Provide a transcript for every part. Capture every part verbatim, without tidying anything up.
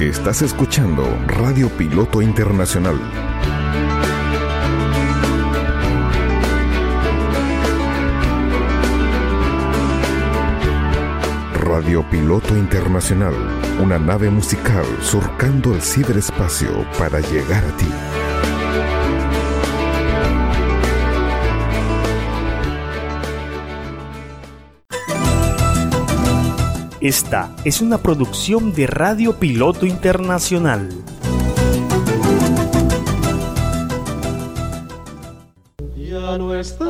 Estás escuchando Radio Piloto Internacional. Radio Piloto Internacional, una nave musical surcando el ciberespacio para llegar a ti. Esta es una producción de Radio Piloto Internacional. Ya no estás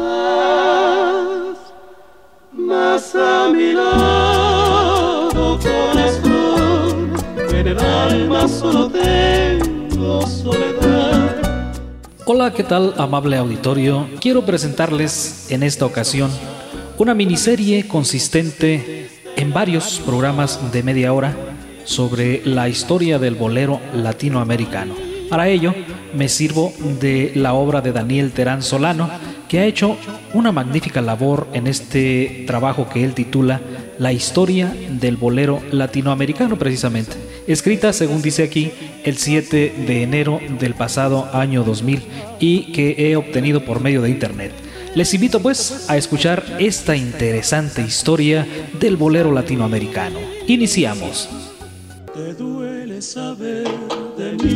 más a mi lado, corazón, en el alma solo tengo soledad. Hola, ¿qué tal, amable auditorio? Quiero presentarles en esta ocasión una miniserie consistente en varios programas de media hora sobre la historia del bolero latinoamericano. Para ello, me sirvo de la obra de Daniel Terán Solano, que ha hecho una magnífica labor en este trabajo que él titula La historia del bolero latinoamericano, precisamente, escrita, según dice aquí, el siete de enero del pasado año dos mil y que he obtenido por medio de internet. Les invito pues a escuchar esta interesante historia del bolero latinoamericano. Iniciamos. Te duele saber de mí,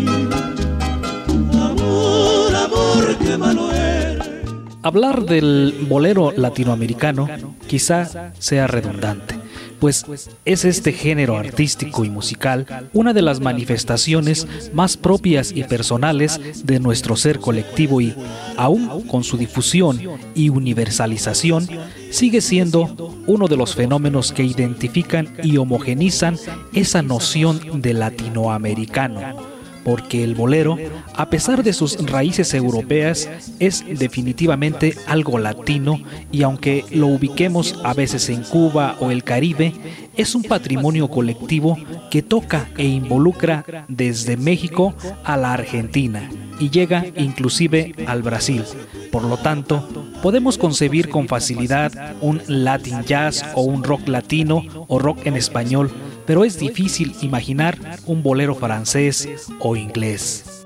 amor, amor, qué malo eres. Hablar del bolero latinoamericano quizá sea redundante, pues es este género artístico y musical una de las manifestaciones más propias y personales de nuestro ser colectivo y, aún con su difusión y universalización, sigue siendo uno de los fenómenos que identifican y homogenizan esa noción de latinoamericano. Porque el bolero, a pesar de sus raíces europeas, es definitivamente algo latino y aunque lo ubiquemos a veces en Cuba o el Caribe, es un patrimonio colectivo que toca e involucra desde México a la Argentina y llega inclusive al Brasil. Por lo tanto, podemos concebir con facilidad un Latin Jazz o un rock latino o rock en español, pero es difícil imaginar un bolero francés o inglés.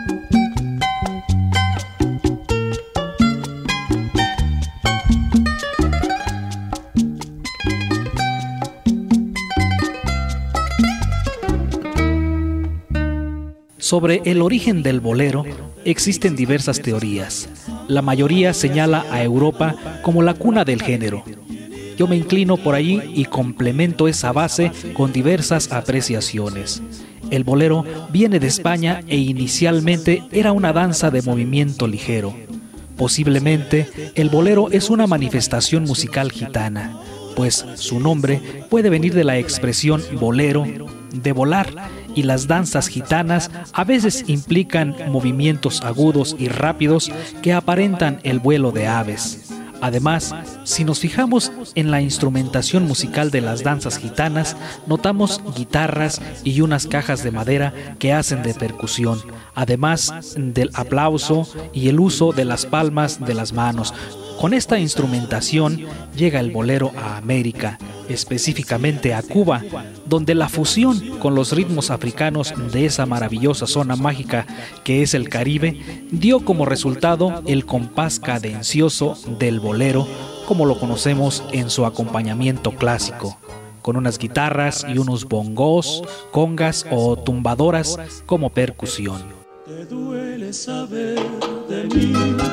Sobre el origen del bolero existen diversas teorías. La mayoría señala a Europa como la cuna del género. Yo me inclino por ahí y complemento esa base con diversas apreciaciones. El bolero viene de España e inicialmente era una danza de movimiento ligero. Posiblemente el bolero es una manifestación musical gitana, pues su nombre puede venir de la expresión bolero, de volar, y las danzas gitanas a veces implican movimientos agudos y rápidos que aparentan el vuelo de aves. Además, si nos fijamos en la instrumentación musical de las danzas gitanas, notamos guitarras y unas cajas de madera que hacen de percusión, además del aplauso y el uso de las palmas de las manos. Con esta instrumentación llega el bolero a América, específicamente a Cuba, donde la fusión con los ritmos africanos de esa maravillosa zona mágica que es el Caribe dio como resultado el compás cadencioso del bolero, como lo conocemos en su acompañamiento clásico, con unas guitarras y unos bongos, congas o tumbadoras como percusión. Te duele saber de mí,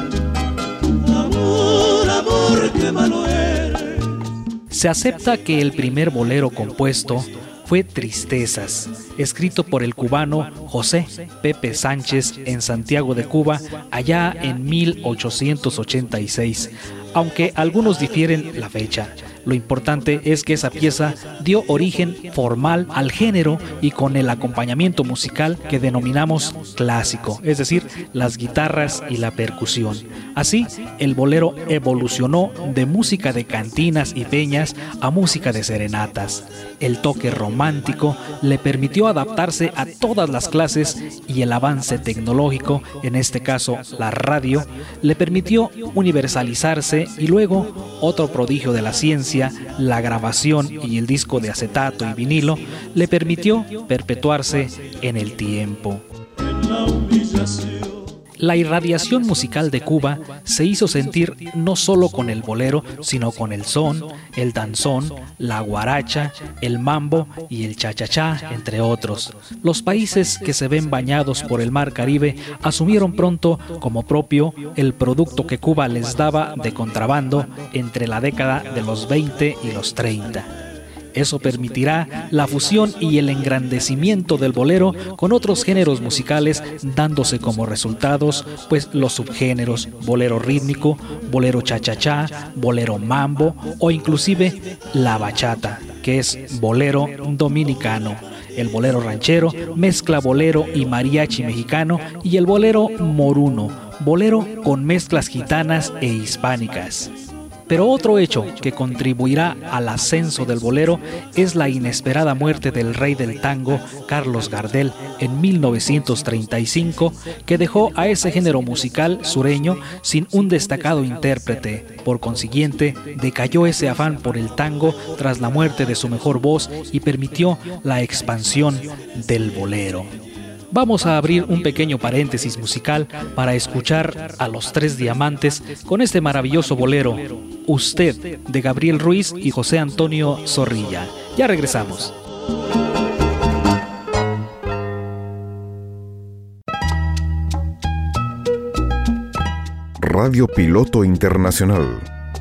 amor, amor, qué malo eres. Se acepta que el primer bolero compuesto fue Tristezas, escrito por el cubano José Pepe Sánchez en Santiago de Cuba, allá en mil ochocientos ochenta y seis, aunque algunos difieren la fecha. Lo importante es que esa pieza dio origen formal al género y con el acompañamiento musical que denominamos clásico, es decir, las guitarras y la percusión. Así, el bolero evolucionó de música de cantinas y peñas a música de serenatas. El toque romántico le permitió adaptarse a todas las clases y el avance tecnológico, en este caso la radio, le permitió universalizarse y luego otro prodigio de la ciencia experiencia, la grabación y el disco de acetato y vinilo le permitió perpetuarse en el tiempo. La irradiación musical de Cuba se hizo sentir no solo con el bolero, sino con el son, el danzón, la guaracha, el mambo y el cha-cha-cha, entre otros. Los países que se ven bañados por el mar Caribe asumieron pronto como propio el producto que Cuba les daba de contrabando entre la década de los veinte y los treinta. Eso permitirá la fusión y el engrandecimiento del bolero con otros géneros musicales, dándose como resultados pues los subgéneros bolero rítmico, bolero cha-cha-cha, bolero mambo o inclusive la bachata, que es bolero dominicano. El bolero ranchero mezcla bolero y mariachi mexicano, y el bolero moruno, bolero con mezclas gitanas e hispánicas. Pero otro hecho que contribuirá al ascenso del bolero es la inesperada muerte del rey del tango, Carlos Gardel, en mil novecientos treinta y cinco, que dejó a ese género musical sureño sin un destacado intérprete. Por consiguiente, decayó ese afán por el tango tras la muerte de su mejor voz y permitió la expansión del bolero. Vamos a abrir un pequeño paréntesis musical para escuchar a Los Tres Diamantes con este maravilloso bolero, Usted, de Gabriel Ruiz y José Antonio Zorrilla. Ya regresamos. Radio Piloto Internacional.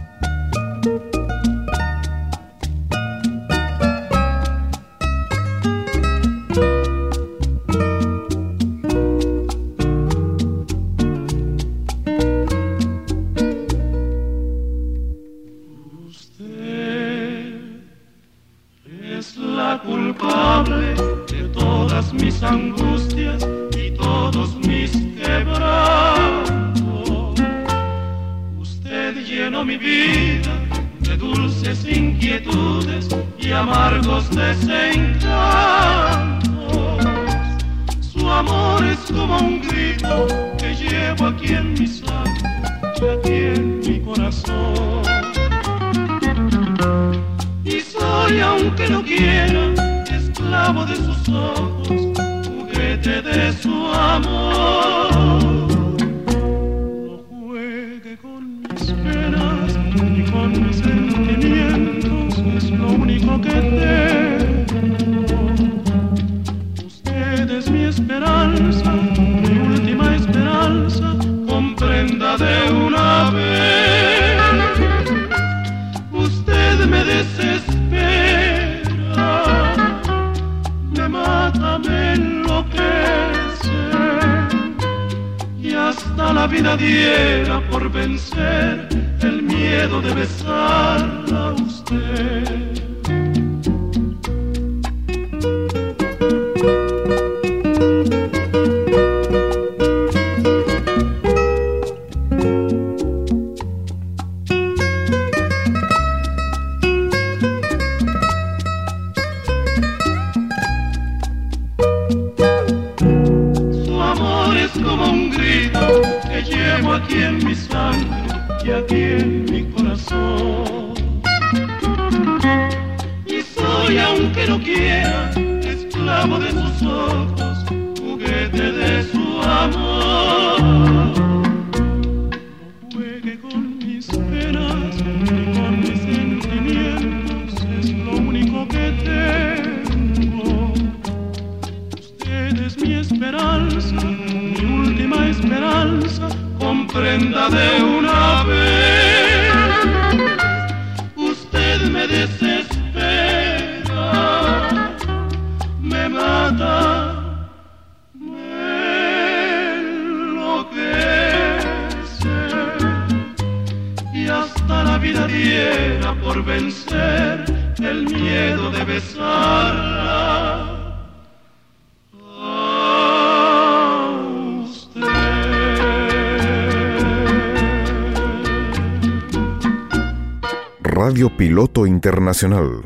Radio Piloto Internacional.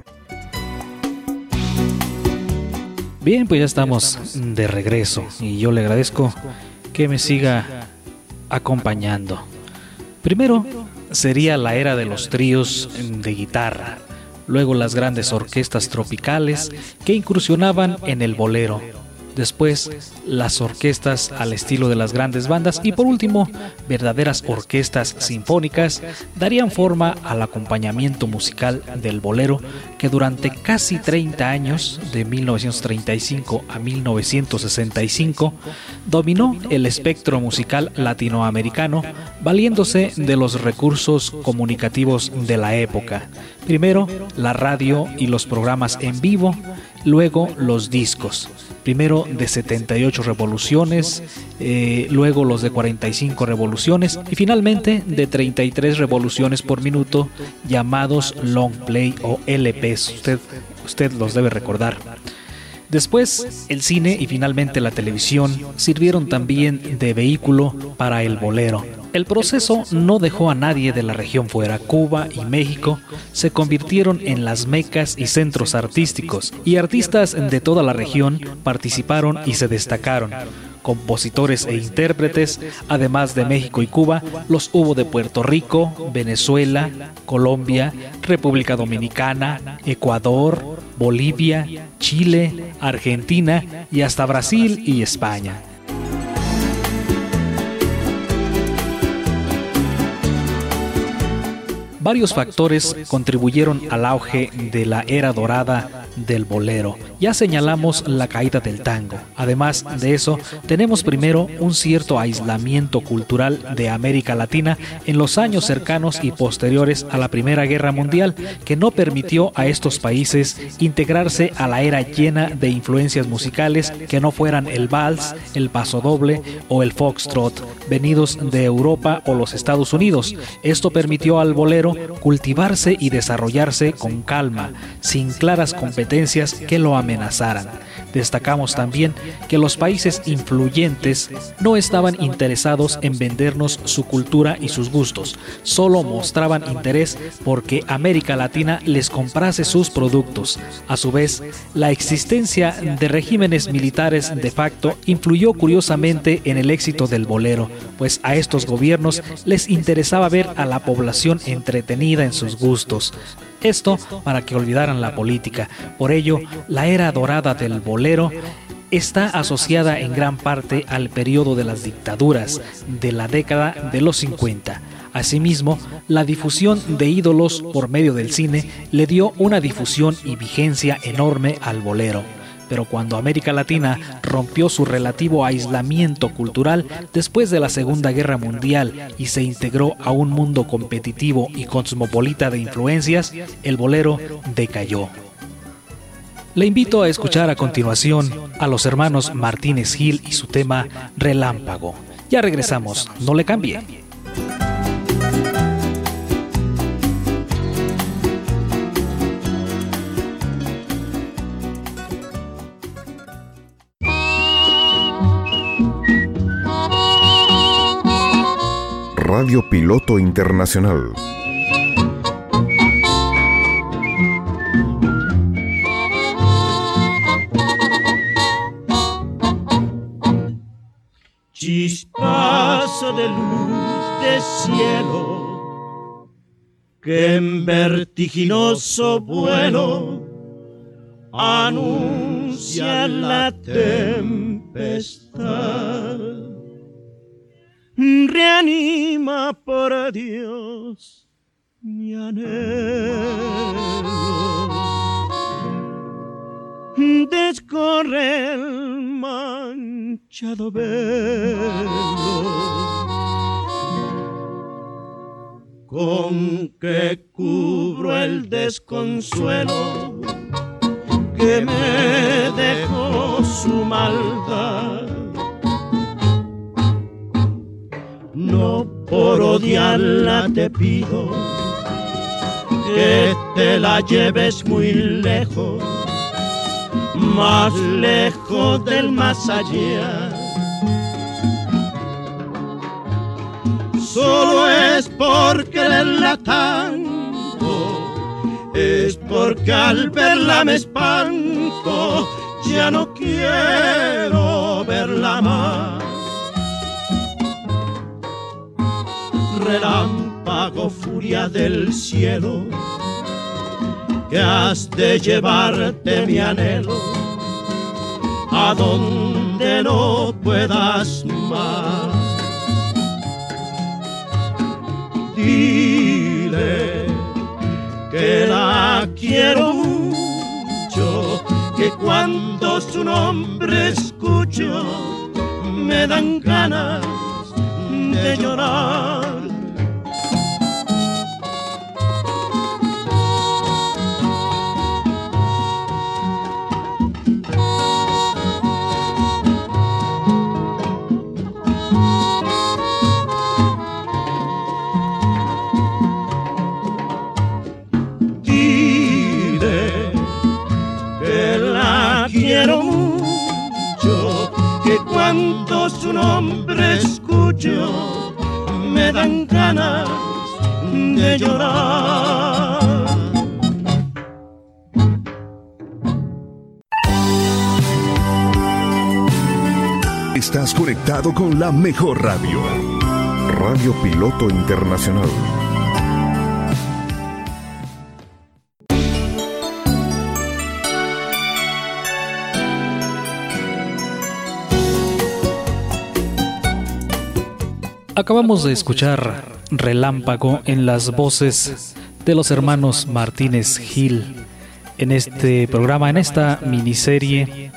Bien, pues ya estamos de regreso y yo le agradezco que me siga acompañando. Primero, sería la era de los tríos de guitarra, luego las grandes orquestas tropicales que incursionaban en el bolero, después las orquestas al estilo de las grandes bandas y por último verdaderas orquestas sinfónicas darían forma al acompañamiento musical del bolero que durante casi treinta años, de mil novecientos treinta y cinco a mil novecientos sesenta y cinco, dominó el espectro musical latinoamericano valiéndose de los recursos comunicativos de la época. Primero la radio y los programas en vivo, luego los discos. Primero de setenta y ocho revoluciones, eh, luego los de cuarenta y cinco revoluciones y finalmente de treinta y tres revoluciones por minuto, llamados long play o L Ps. Usted, usted los debe recordar. Después, el cine y finalmente la televisión sirvieron también de vehículo para el bolero. El proceso no dejó a nadie de la región fuera. Cuba y México se convirtieron en las mecas y centros artísticos, y artistas de toda la región participaron y se destacaron. Compositores e intérpretes, además de México y Cuba, los hubo de Puerto Rico, Venezuela, Colombia, República Dominicana, Ecuador, Bolivia, Chile, Argentina y hasta Brasil y España. Varios factores contribuyeron al auge de la era dorada del bolero. Ya señalamos la caída del tango. Además de eso, tenemos primero un cierto aislamiento cultural de América Latina en los años cercanos y posteriores a la Primera Guerra Mundial, que no permitió a estos países integrarse a la era llena de influencias musicales que no fueran el vals, el pasodoble o el foxtrot, venidos de Europa o los Estados Unidos. Esto permitió al bolero cultivarse y desarrollarse con calma, sin claras competencias que lo amenazaran. Destacamos también que los países influyentes no estaban interesados en vendernos su cultura y sus gustos, solo mostraban interés porque América Latina les comprase sus productos. A su vez, la existencia de regímenes militares de facto influyó curiosamente en el éxito del bolero, pues a estos gobiernos les interesaba ver a la población entretenida en sus gustos. Esto para que olvidaran la política. Por ello, la era dorada del bolero está asociada en gran parte al periodo de las dictaduras de la década de los cincuenta. Asimismo, la difusión de ídolos por medio del cine le dio una difusión y vigencia enorme al bolero. Pero cuando América Latina rompió su relativo aislamiento cultural después de la Segunda Guerra Mundial y se integró a un mundo competitivo y cosmopolita de influencias, el bolero decayó. Le invito a escuchar a continuación a los hermanos Martínez Gil y su tema Relámpago. Ya regresamos, no le cambie. Radio Piloto Internacional. Chispazo de luz de cielo que en vertiginoso vuelo anuncia la tempestad. Reanima por Dios mi anhelo, descorre el manchado velo con que cubro el desconsuelo que me dejó su maldad. No por odiarla te pido que te la lleves muy lejos, más lejos del más allá. Solo es por quererla tanto, es porque al verla me espanto, ya no quiero verla más. Relámpago furia del cielo, que has de llevarte mi anhelo a donde no puedas más. Dile que la quiero mucho, que cuando su nombre escucho me dan ganas de llorar. Quiero mucho, que cuando su nombre escucho me dan ganas de llorar. Estás conectado con la mejor radio. Radio Piloto Internacional. Acabamos de escuchar Relámpago en las voces de los hermanos Martínez Gil en este programa, en esta miniserie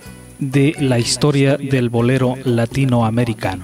de la historia del bolero latinoamericano.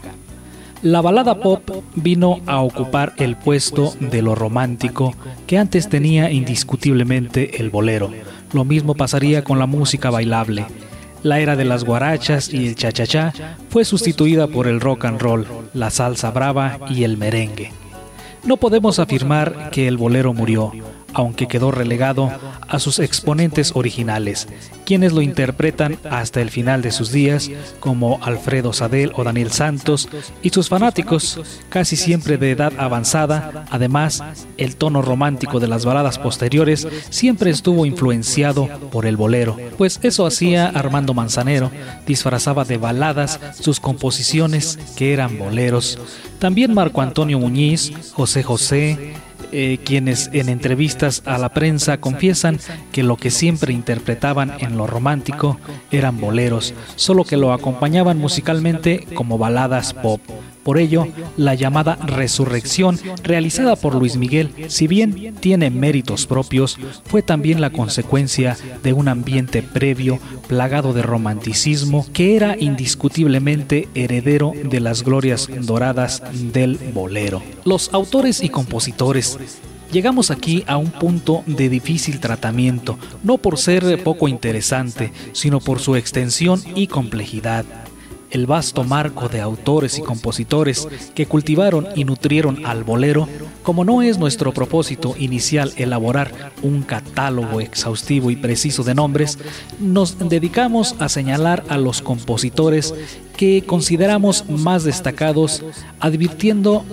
La balada pop vino a ocupar el puesto de lo romántico que antes tenía indiscutiblemente el bolero. Lo mismo pasaría con la música bailable. La era de las guarachas y el cha-cha-cha fue sustituida por el rock and roll, la salsa brava y el merengue. No podemos afirmar que el bolero murió, aunque quedó relegado a sus exponentes originales, quienes lo interpretan hasta el final de sus días, como Alfredo Sadel o Daniel Santos, y sus fanáticos, casi siempre de edad avanzada. Además, el tono romántico de las baladas posteriores siempre estuvo influenciado por el bolero, pues eso hacía Armando Manzanero, disfrazaba de baladas sus composiciones que eran boleros. También Marco Antonio Muñiz, José José, Eh, quienes en entrevistas a la prensa confiesan que lo que siempre interpretaban en lo romántico eran boleros, solo que lo acompañaban musicalmente como baladas pop. Por ello, la llamada resurrección realizada por Luis Miguel, si bien tiene méritos propios, fue también la consecuencia de un ambiente previo plagado de romanticismo que era indiscutiblemente heredero de las glorias doradas del bolero. Los autores y compositores. Llegamos aquí a un punto de difícil tratamiento, no por ser poco interesante, sino por su extensión y complejidad. El vasto marco de autores y compositores que cultivaron y nutrieron al bolero, como no es nuestro propósito inicial elaborar un catálogo exhaustivo y preciso de nombres, nos dedicamos a señalar a los compositores que consideramos más destacados, advirtiendo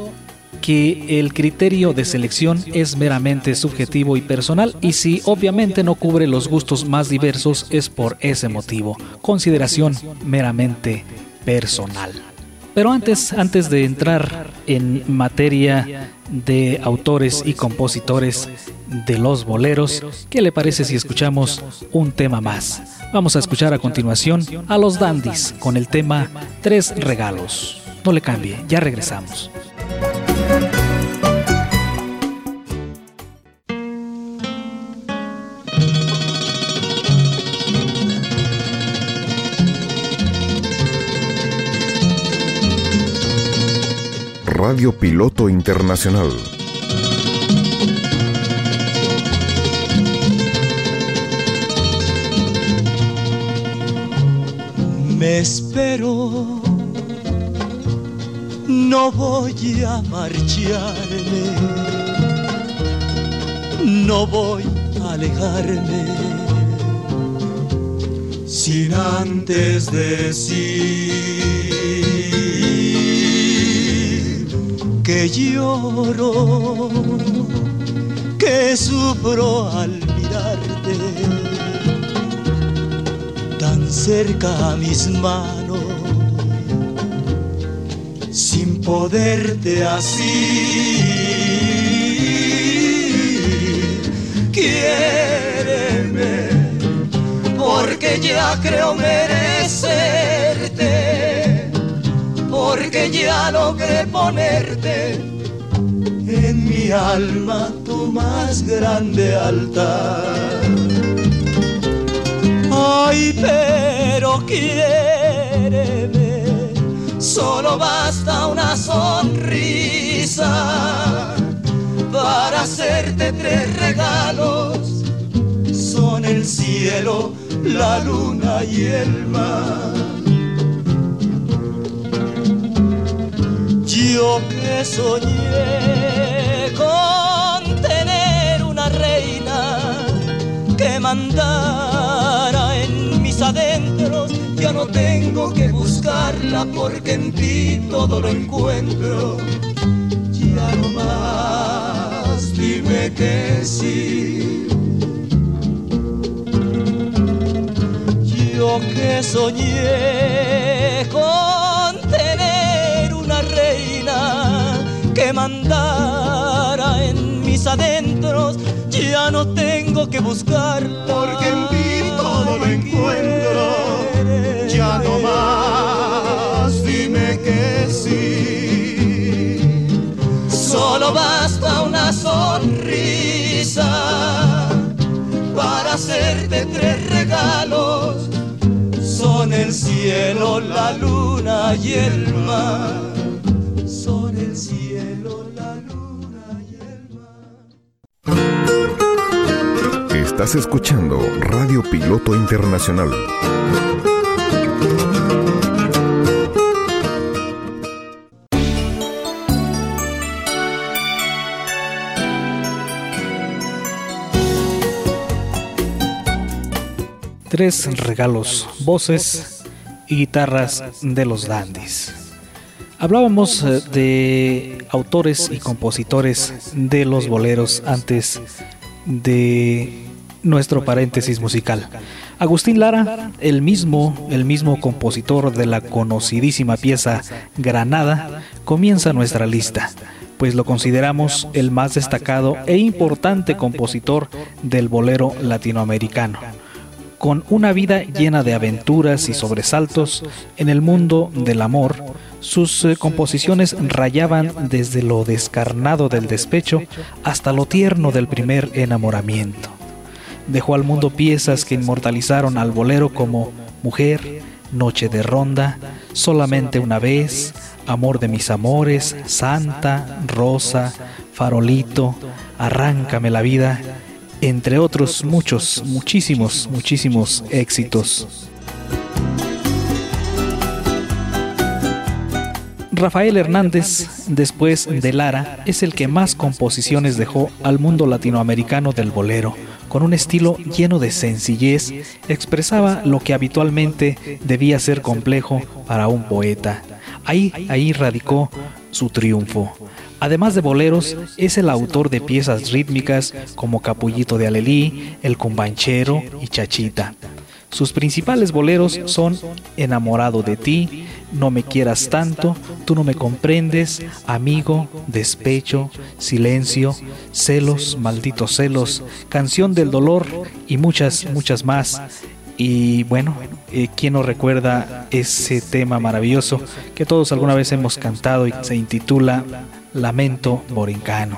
que el criterio de selección es meramente subjetivo y personal, y si obviamente no cubre los gustos más diversos es por ese motivo, consideración meramente personal. Pero antes, antes de entrar en materia de autores y compositores de los boleros, ¿qué le parece si escuchamos un tema más? Vamos a escuchar a continuación a los Dandies con el tema Tres Regalos. No le cambie, ya regresamos. Radio Piloto Internacional. Me espero, no voy a marcharme, no voy a alejarme, sin antes decir que lloro, que sufro al mirarte tan cerca a mis manos, sin poderte así quiéreme, porque ya creo merecerte, porque ya logré ponerte en mi alma tu más grande altar. Ay, pero quiéreme, solo basta una sonrisa para hacerte tres regalos. Son el cielo, la luna y el mar. Yo que soñé con tener una reina que mandara en mis adentros, ya no tengo que buscarla porque en ti todo lo encuentro. Ya no más, dime que sí. Yo que soñé con tener una reina que mandara en mis adentros, ya no tengo que buscarla porque en ti todo lo encuentro. Ya no más, dime que sí. Solo basta una sonrisa para hacerte tres regalos. Son el cielo, la luna y el mar. Son el cielo, la luna y el mar. Estás escuchando Radio Piloto Internacional. Tres regalos, voces y guitarras de los Dandies. Hablábamos de autores y compositores de los boleros antes de nuestro paréntesis musical. Agustín Lara, el mismo, el mismo compositor de la conocidísima pieza Granada, comienza nuestra lista, pues lo consideramos el más destacado e importante compositor del bolero latinoamericano. Con una vida llena de aventuras y sobresaltos en el mundo del amor, sus eh, composiciones rayaban desde lo descarnado del despecho hasta lo tierno del primer enamoramiento. Dejó al mundo piezas que inmortalizaron al bolero como Mujer, Noche de Ronda, Solamente una vez, Amor de mis amores, Santa, Rosa, Farolito, Arráncame la vida, entre otros muchos, muchísimos, muchísimos éxitos. Rafael Hernández, después de Lara, es el que más composiciones dejó al mundo latinoamericano del bolero. Con un estilo lleno de sencillez, expresaba lo que habitualmente debía ser complejo para un poeta. Ahí, ahí radicó su triunfo. Además de boleros, es el autor de piezas rítmicas como Capullito de Alelí, El Cumbanchero y Chachita. Sus principales boleros son Enamorado de ti, No me quieras tanto, Tú no me comprendes, Amigo, Despecho, Silencio, Celos, Malditos celos, Canción del dolor y muchas, muchas más. Y bueno, eh, ¿quién no recuerda ese tema maravilloso que todos alguna vez hemos cantado y se intitula Lamento Borincano?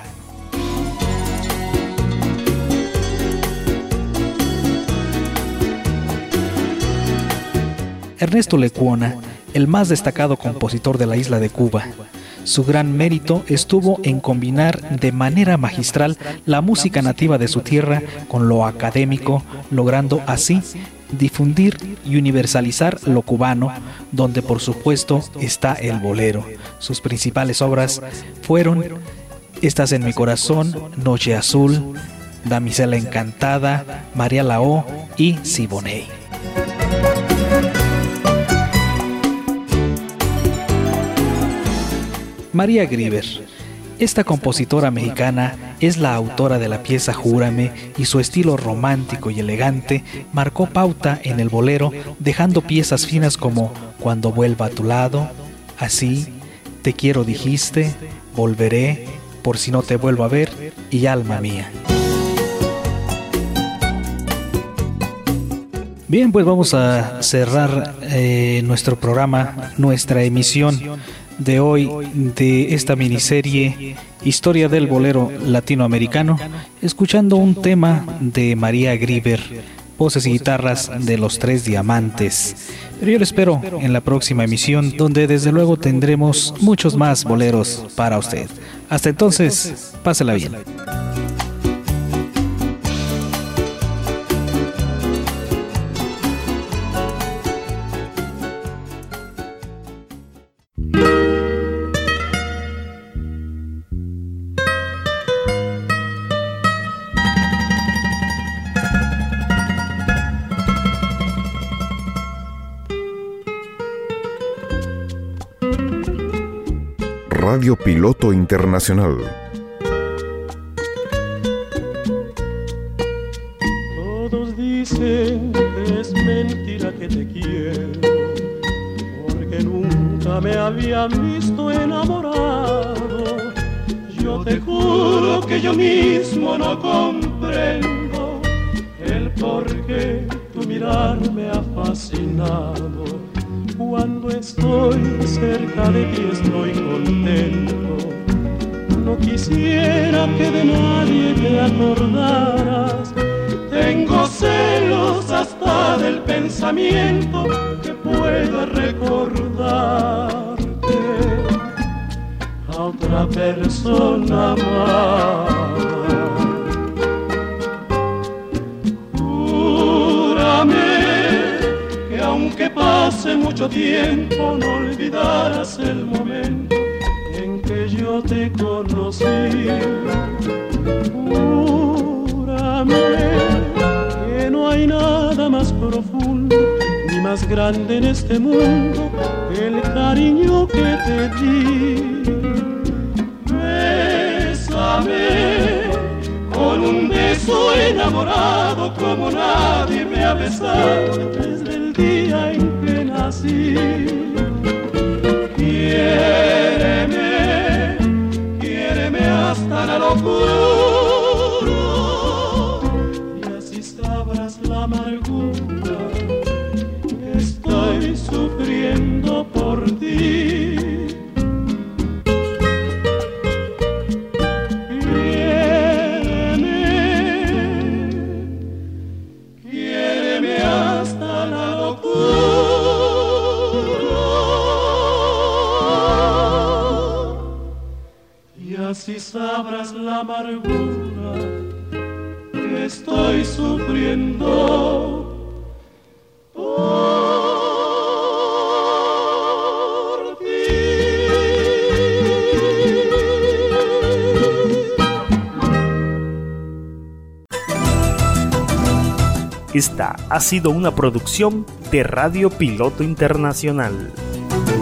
Ernesto Lecuona, el más destacado compositor de la isla de Cuba. Su gran mérito estuvo en combinar de manera magistral la música nativa de su tierra con lo académico, logrando así difundir y universalizar lo cubano, donde por supuesto está el bolero. Sus principales obras fueron Estás en mi corazón, Noche azul, Damisela encantada, María Lao y Siboney. María Grieber. Esta compositora mexicana es la autora de la pieza Júrame y su estilo romántico y elegante marcó pauta en el bolero, dejando piezas finas como Cuando vuelva a tu lado, Así, Te quiero dijiste, Volveré, Por si no te vuelvo a ver y Alma mía. Bien, pues vamos a cerrar eh, nuestro programa, nuestra emisión de hoy de esta miniserie Historia del Bolero Latinoamericano, escuchando un tema de María Grieber, voces y guitarras de Los Tres Diamantes. Pero yo lo espero en la próxima emisión, donde desde luego tendremos muchos más boleros para usted. Hasta entonces, pásela bien. Radio Piloto Internacional. Todos dicen que es mentira que te quiero, porque nunca me habían visto enamorado. Yo te juro que yo mismo no comprendo el por qué tu mirar me ha fascinado. Cuando estoy cerca de ti estoy contento. No quisiera que de nadie te acordaras. Tengo celos hasta del pensamiento que pueda recordarte a otra persona más. Aunque pase mucho tiempo, no olvidarás el momento en que yo te conocí. Júrame que no hay nada más profundo ni más grande en este mundo que el cariño que te di. Bésame con un beso enamorado como nadie me ha besado desde el día en que nací. Quiéreme, quiéreme hasta la locura, y así sabrás la amargura que estoy sufriendo por ti. Así sabrás la amargura que estoy sufriendo por ti. Esta ha sido una producción de Radio Piloto Internacional.